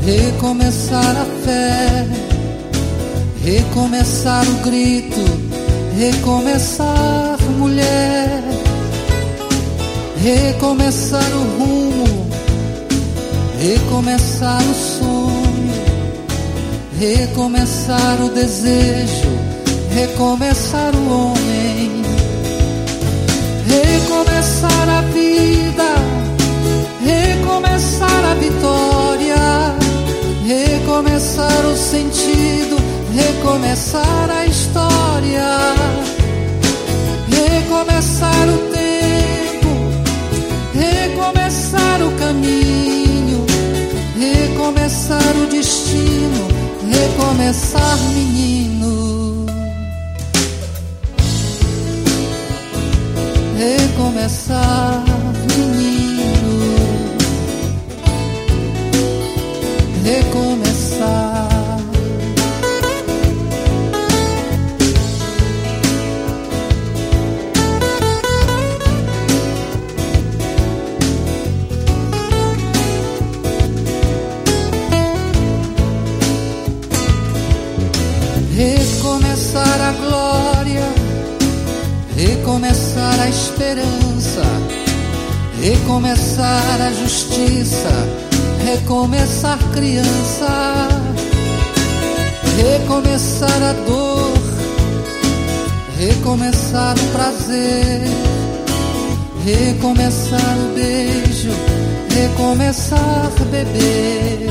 recomeçar a fé, recomeçar o grito, recomeçar mulher, recomeçar o rumo, recomeçar o sonho, recomeçar o desejo, recomeçar o homem, recomeçar a vida, recomeçar a vitória, recomeçar o sentido, recomeçar a história, recomeçar o tempo, recomeçar o caminho, recomeçar o destino, recomeçar menino, recomeçar menino, recomeçar. Recomeçar a glória, recomeçar a esperança, recomeçar a justiça, recomeçar criança, recomeçar a dor, recomeçar o prazer, recomeçar o beijo, recomeçar beber,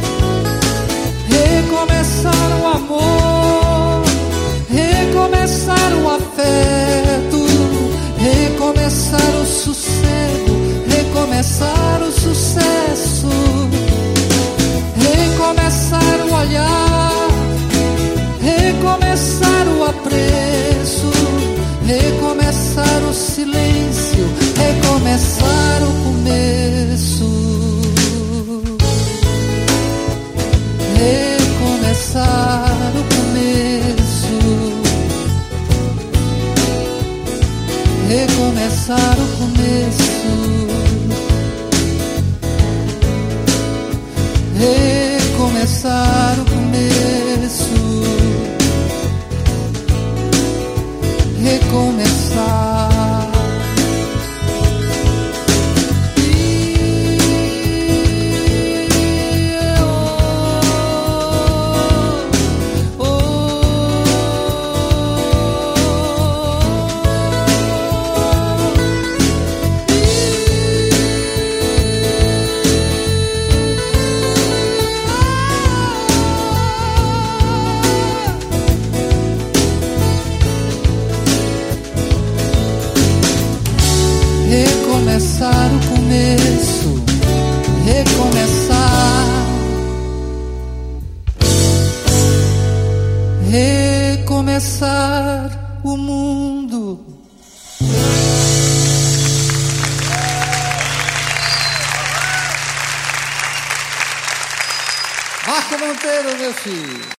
recomeçar o amor, recomeçar o afeto, recomeçar o sossego, recomeçar o sucesso, recomeçar o olhar, recomeçar o apreço, recomeçar o silêncio, recomeçar o começo, recomeçar o começo, recomeçar o começo, recomeçar o começo, recomeçar. Recomeçar o começo, recomeçar, recomeçar o mundo. Marco Monteiro, meu filho.